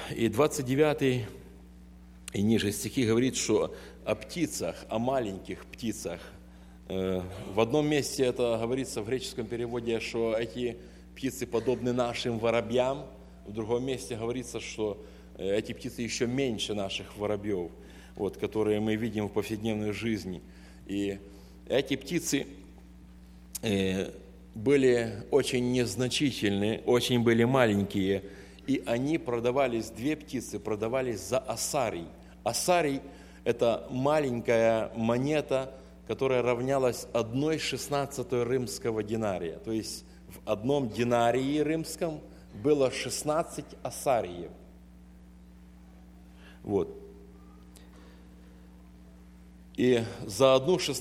И 29 и ниже стихи говорит, что о птицах, о маленьких птицах. В одном месте это говорится в греческом переводе, что эти птицы подобны нашим воробьям. В другом месте говорится, что эти птицы еще меньше наших воробьев, которые мы видим в повседневной жизни. И эти птицы были очень незначительны, очень были маленькие, и они продавались, две птицы продавались за асарий. Асарий – это маленькая монета, которая равнялась 1/16 римского динария. То есть в одном динарии римском было 16 асариев. И за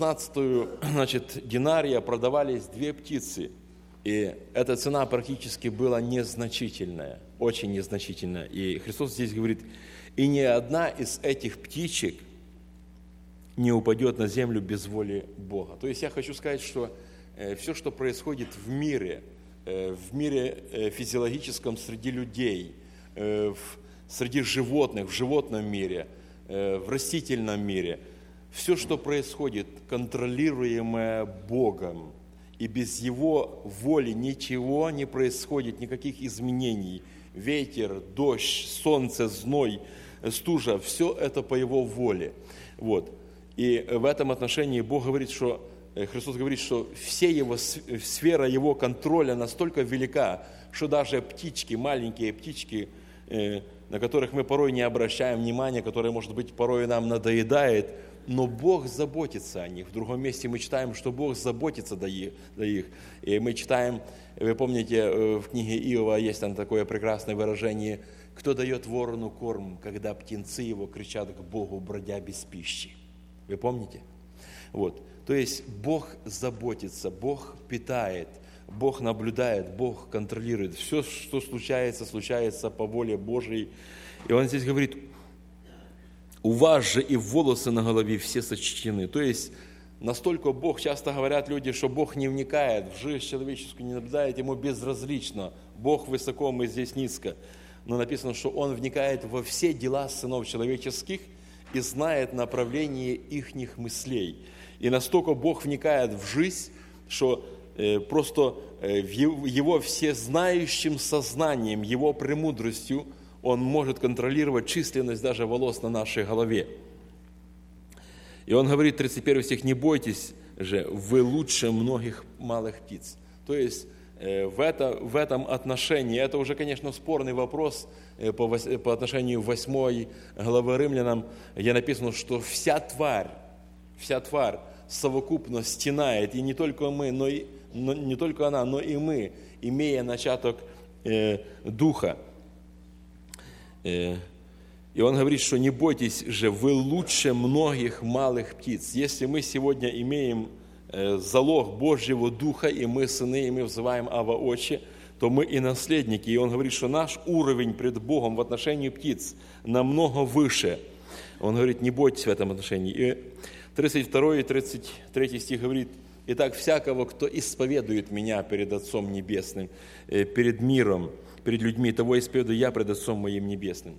1/16 динария продавались две птицы. И эта цена практически была незначительная, очень незначительная. И Христос здесь говорит, и ни одна из этих птичек не упадет на землю без воли Бога. То есть я хочу сказать, что все, что происходит в мире физиологическом среди людей, среди животных, в животном мире, в растительном мире, все, что происходит, контролируемое Богом, и без Его воли ничего не происходит, никаких изменений. Ветер, дождь, солнце, зной, стужа, все это по Его воле. И в этом отношении Бог говорит, что Христос говорит, что сфера Его контроля настолько велика, что даже птички, маленькие птички, на которых мы порой не обращаем внимания, которые, может быть, порой нам надоедает, но Бог заботится о них. В другом месте мы читаем, что Бог заботится до их. И мы читаем, вы помните, в книге Иова есть там такое прекрасное выражение, «Кто дает ворону корм, когда птенцы его кричат к Богу, бродя без пищи?» Вы помните? То есть Бог заботится, Бог питает, Бог наблюдает, Бог контролирует. Все, что случается по воле Божьей. И Он здесь говорит, у вас же и волосы на голове все сочтены. То есть настолько Бог, часто говорят люди, что Бог не вникает в жизнь человеческую, не наблюдает, Ему безразлично. Бог высоко, мы здесь низко. Но написано, что Он вникает во все дела сынов человеческих и знает направление ихних мыслей. И настолько Бог вникает в жизнь, что просто Его всезнающим сознанием, Его премудростью Он может контролировать численность даже волос на нашей голове. И Он говорит, 31 стих, «Не бойтесь же, вы лучше многих малых птиц». То есть в этом отношении, это уже, конечно, спорный вопрос по отношению 8 главы Римлянам, где написано, что вся тварь совокупно стенает, и не только мы, не только она, но и мы, имея начаток Духа. И Он говорит, что не бойтесь же, вы лучше многих малых птиц. Если мы сегодня имеем залог Божьего Духа, и мы сыны, и мы взываем Ава Отче, то мы и наследники. И Он говорит, что наш уровень пред Богом в отношении птиц намного выше. Он говорит, не бойтесь в этом отношении. И 32 и 33 стих говорит, «Итак, всякого, кто исповедует Меня перед Отцом Небесным, перед миром, перед людьми, того исповедую Я пред Отцом Моим Небесным.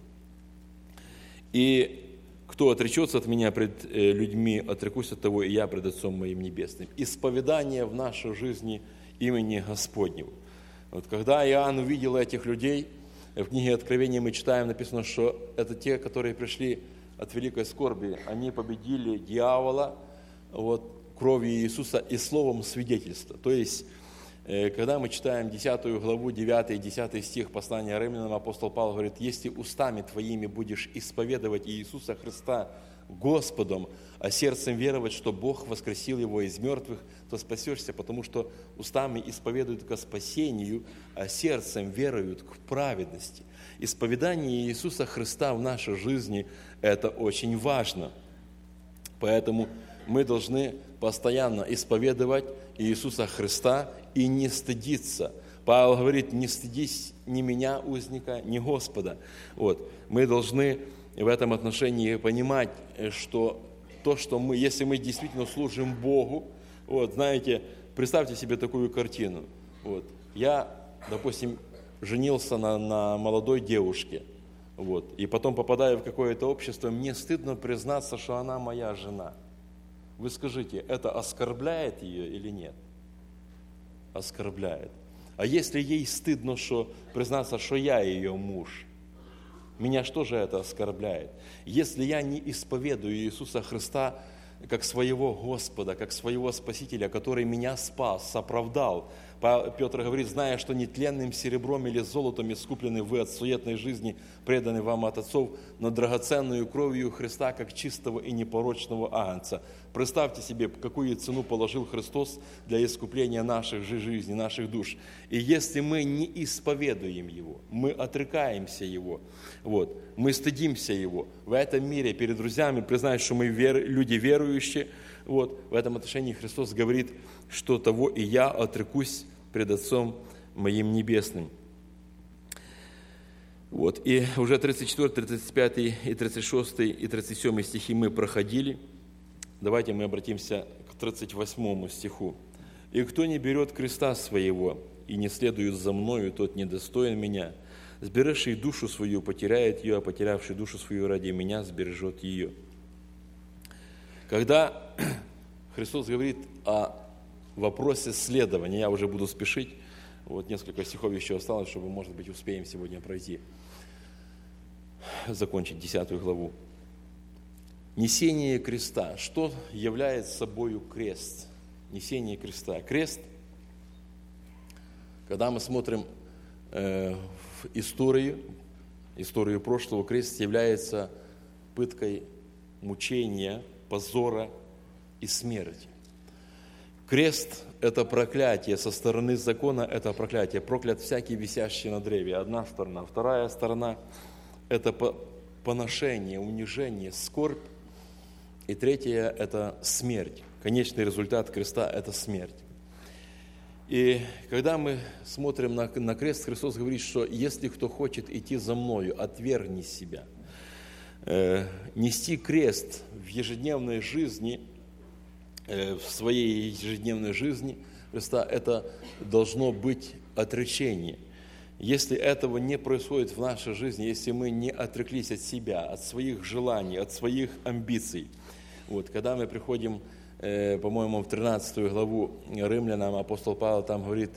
И кто отречется от Меня пред людьми, отрекусь от того, и Я пред Отцом Моим Небесным». Исповедание в нашей жизни имени Господнего. Когда Иоанн увидел этих людей, в книге Откровения мы читаем, написано, что это те, которые пришли от великой скорби. Они победили дьявола кровью Иисуса и словом свидетельства. То есть, когда мы читаем 10 главу, 9 и 10 стих послания Римлянам, апостол Павел говорит, «Если устами твоими будешь исповедовать Иисуса Христа Господом, а сердцем веровать, что Бог воскресил Его из мертвых, то спасешься, потому что устами исповедуют ко спасению, а сердцем веруют к праведности». Исповедание Иисуса Христа в нашей жизни – это очень важно. Поэтому мы должны постоянно исповедовать Иисуса Христа и не стыдиться. Павел говорит, не стыдись ни меня, узника, ни Господа. Мы должны в этом отношении понимать, что то, что мы, если мы действительно служим Богу, знаете, представьте себе такую картину. Я, допустим, женился на молодой девушке. Вот. И потом, попадая в какое-то общество, мне стыдно признаться, что она моя жена. Вы скажите, это оскорбляет ее или нет? Оскорбляет. А если ей стыдно признаться, что я ее муж, меня что же это оскорбляет? Если я не исповедую Иисуса Христа как своего Господа, как своего Спасителя, который меня спас, оправдал. Петр говорит, зная, что нетленным серебром или золотом искуплены вы от суетной жизни, преданы вам от отцов, но драгоценную кровью Христа, как чистого и непорочного агнца. Представьте себе, какую цену положил Христос для искупления наших же жизней, наших душ. И если мы не исповедуем Его, мы отрекаемся Его, мы стыдимся Его, в этом мире перед друзьями признать, что мы люди верующие, в этом отношении Христос говорит, что того и я отрекусь пред Отцом моим небесным. И уже 34, 35 и 36 и 37 стихи мы проходили. Давайте мы обратимся к 38 стиху. «И кто не берет креста своего и не следует за мною, тот недостоин меня. Сбережший душу свою потеряет ее, а потерявший душу свою ради меня сбережет ее». Когда Христос говорит о вопросе следования, я уже буду спешить, несколько стихов еще осталось, чтобы, может быть, успеем сегодня пройти, закончить 10 главу. Несение креста. Что является собою крест? Несение креста. Крест, когда мы смотрим в историю прошлого, крест является пыткой мучения, позора и смерти. Крест – это проклятие со стороны закона, это проклятие. Проклят всякий, висящий на древе. Одна сторона. Вторая сторона – это поношение, унижение, скорбь. И третья – это смерть. Конечный результат креста – это смерть. И когда мы смотрим на крест, Христос говорит, что если кто хочет идти за мною, отвергни себя. Нести крест в ежедневной жизни, в своей ежедневной жизни Христа, это должно быть отречение. Если этого не происходит в нашей жизни, если мы не отреклись от себя, от своих желаний, от своих амбиций, когда мы приходим, по-моему, в 13 главу Римлянам, апостол Павел там говорит,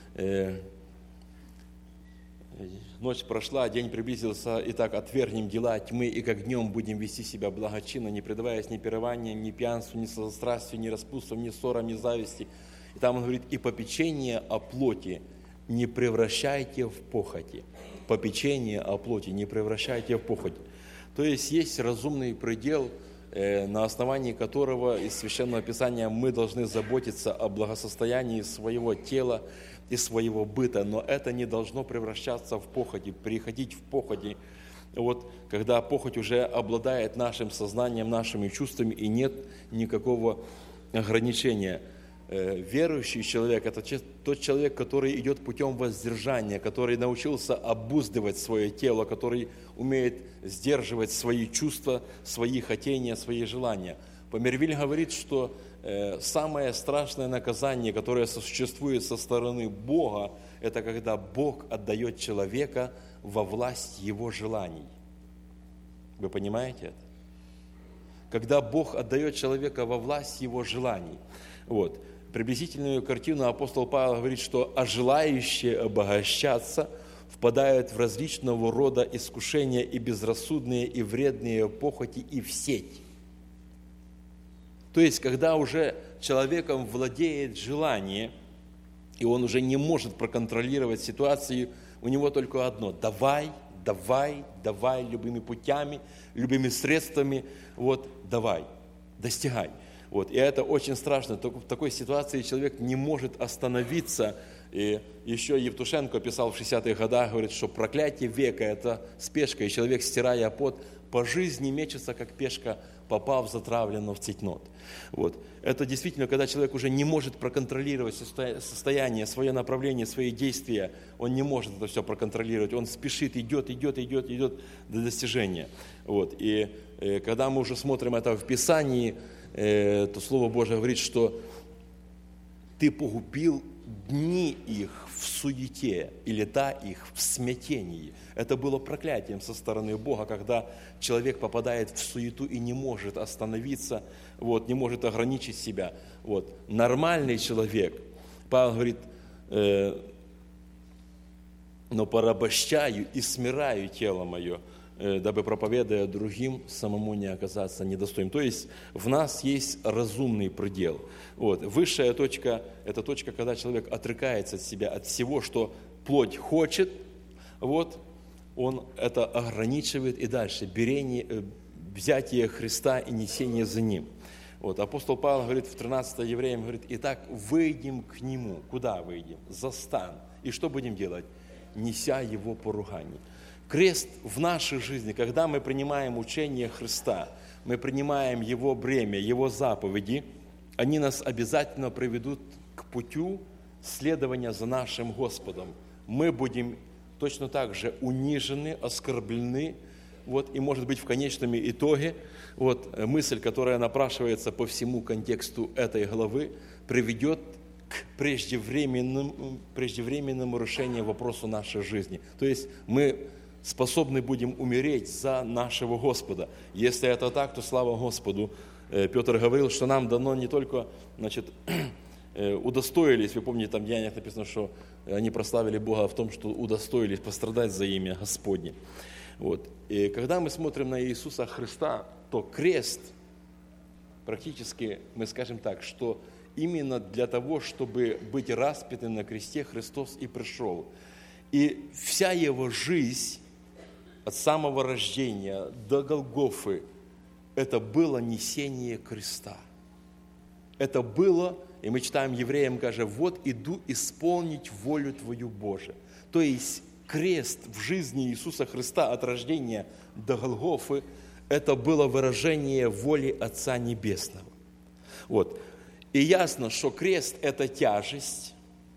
ночь прошла, день приблизился, итак, отвергнем дела тьмы, и как днем будем вести себя благочинно, не предаваясь ни пированиям, ни пьянству, ни сладострастию, ни распутствам, ни ссорам, ни зависти. И там он говорит, и попечение о плоти не превращайте в похоти. Попечение о плоти не превращайте в похоть. То есть разумный предел, на основании которого из Священного Писания мы должны заботиться о благосостоянии своего тела и своего быта, но это не должно превращаться в похоти, переходить в похоти, когда похоть уже обладает нашим сознанием, нашими чувствами, и нет никакого ограничения. Верующий человек – это тот человек, который идет путем воздержания, который научился обуздывать свое тело, который умеет сдерживать свои чувства, свои хотения, свои желания. Помервиль говорит, что самое страшное наказание, которое существует со стороны Бога, это когда Бог отдает человека во власть его желаний. Вы понимаете это? Когда Бог отдает человека во власть его желаний. Приблизительную картину апостол Павел говорит, что желающие обогащаться впадают в различного рода искушения и безрассудные, и вредные похоти, и в сеть. То есть, когда уже человеком владеет желание, и он уже не может проконтролировать ситуацию, у него только одно – давай любыми путями, любыми средствами, давай, достигай. И это очень страшно. В такой ситуации человек не может остановиться. И еще Евтушенко писал в 60-х годах, говорит, что проклятие века – это спешка, и человек, стирая пот, по жизни мечется, как пешка, попав затравленно в цейтнот. Это действительно, когда человек уже не может проконтролировать состояние, свое направление, свои действия, он не может это все проконтролировать, он спешит, идет до достижения. И когда мы уже смотрим это в Писании, то Слово Божие говорит, что ты погубил дни их в суете и лета их в смятении. Это было проклятием со стороны Бога, когда человек попадает в суету и не может остановиться, не может ограничить себя. Нормальный человек, Павел говорит, но порабощаю и смираю тело мое, дабы, проповедуя другим, самому не оказаться недостойным. То есть в нас есть разумный предел. Высшая точка – это точка, когда человек отрекается от себя, от всего, что плоть хочет, он это ограничивает и дальше взятие Христа и несение за Ним. Апостол Павел говорит в 13 Евреям, говорит, итак, выйдем к Нему. Куда выйдем? За стан. И что будем делать? Неся Его поругание. Крест в нашей жизни, когда мы принимаем учение Христа, мы принимаем Его бремя, Его заповеди, они нас обязательно приведут к путю следования за нашим Господом. Мы будем точно так же унижены, оскорблены, и, может быть, в конечном итоге, мысль, которая напрашивается по всему контексту этой главы, приведет к преждевременному решению вопроса нашей жизни. То есть мы способны будем умереть за нашего Господа. Если это так, то слава Господу. Петр говорил, что нам дано не только, удостоились, вы помните, там в Деяниях написано, что они прославили Бога в том, что удостоились пострадать за имя Господне. И когда мы смотрим на Иисуса Христа, то крест, практически мы скажем так, что именно для того, чтобы быть распятым на кресте, Христос и пришел. И вся Его жизнь, от самого рождения до Голгофы, это было несение креста. Это было, и мы читаем Евреям, говорит, иду исполнить волю Твою, Боже. То есть крест в жизни Иисуса Христа от рождения до Голгофы, это было выражение воли Отца Небесного. И ясно, что крест – это тяжесть.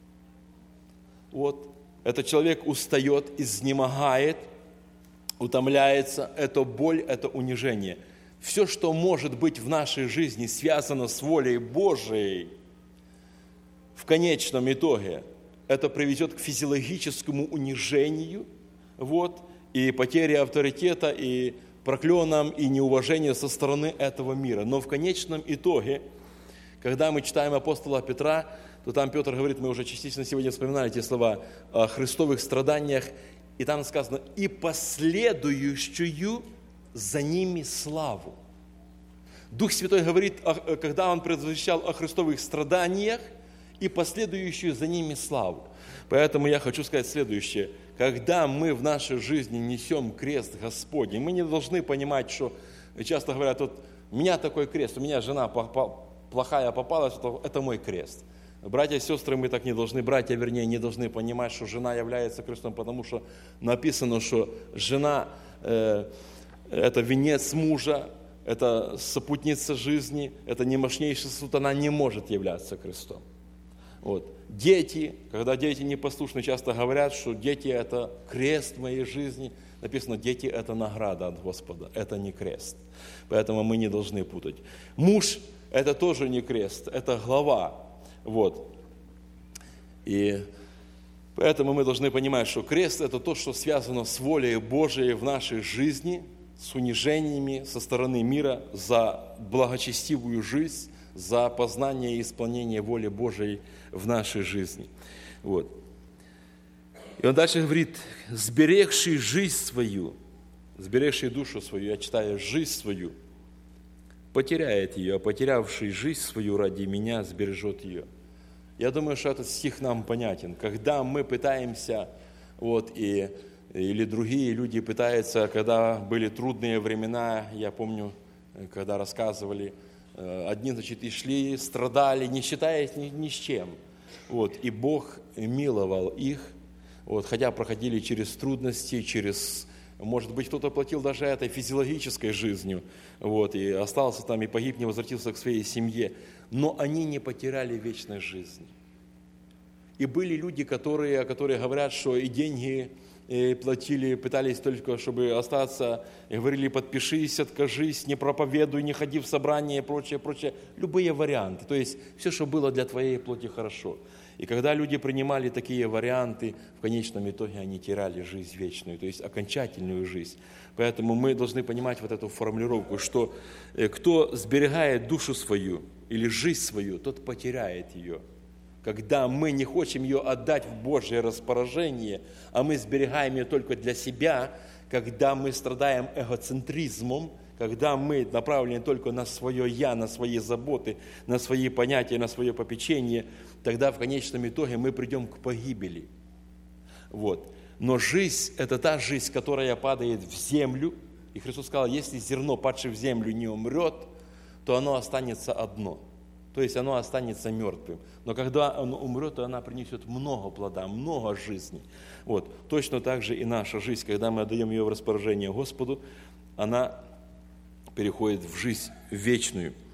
Это человек устает, изнемогает, утомляется. Это боль, это унижение. Все, что может быть в нашей жизни связано с волей Божией, в конечном итоге это приведет к физиологическому унижению, и потере авторитета, и проклёнам, и неуважению со стороны этого мира. Но в конечном итоге, когда мы читаем апостола Петра, то там Петр говорит, мы уже частично сегодня вспоминали эти слова о христовых страданиях, и там сказано, и последующую за ними славу. Дух Святой говорит, когда Он предвещал о христовых страданиях, и последующую за ними славу. Поэтому я хочу сказать следующее. Когда мы в нашей жизни несем крест Господень, мы не должны понимать, что часто говорят, у меня такой крест, у меня жена плохая попалась, это мой крест. Братья и сестры, мы так не должны, не должны понимать, что жена является крестом, потому что написано, что жена это венец мужа, это сопутница жизни, это немощнейший суд, она не может являться крестом. Дети, когда дети непослушны, часто говорят, что дети – это крест моей жизни. Написано, дети – это награда от Господа, это не крест. Поэтому мы не должны путать. Муж – это тоже не крест, это глава. И поэтому мы должны понимать, что крест – это то, что связано с волей Божией в нашей жизни, с унижениями со стороны мира за благочестивую жизнь, за познание и исполнение воли Божией в нашей жизни. И он дальше говорит, сберегший жизнь свою, сберегший душу свою, я читаю, жизнь свою, потеряет ее, а потерявший жизнь свою ради меня сбережет ее. Я думаю, что этот стих нам понятен. Когда мы пытаемся, или другие люди пытаются, когда были трудные времена, я помню, когда рассказывали, одни, и шли, страдали, не считаясь ни с чем. И Бог миловал их, хотя проходили через трудности, может быть, кто-то платил даже этой физиологической жизнью, и остался там, и погиб, не возвратился к своей семье. Но они не потеряли вечной жизни. И были люди, которые говорят, что и деньги платили, пытались только, чтобы остаться, и говорили, подпишись, откажись, не проповедуй, не ходи в собрание и прочее. Любые варианты. То есть все, что было для твоей плоти, хорошо. И когда люди принимали такие варианты, в конечном итоге они теряли жизнь вечную, то есть окончательную жизнь. Поэтому мы должны понимать вот эту формулировку, что кто сберегает душу свою или жизнь свою, тот потеряет ее. Когда мы не хотим ее отдать в Божье распоряжение, а мы сберегаем ее только для себя, когда мы страдаем эгоцентризмом, когда мы направлены только на свое «я», на свои заботы, на свои понятия, на свое попечение, тогда в конечном итоге мы придем к погибели. Вот. Но жизнь – это та жизнь, которая падает в землю. И Христос сказал, если зерно, падшее в землю, не умрет, то оно останется одно. То есть оно останется мертвым. Но когда оно умрет, то она принесет много плода, много жизни. Вот. Точно так же и наша жизнь, когда мы отдаем ее в распоряжение Господу, она переходит в жизнь вечную.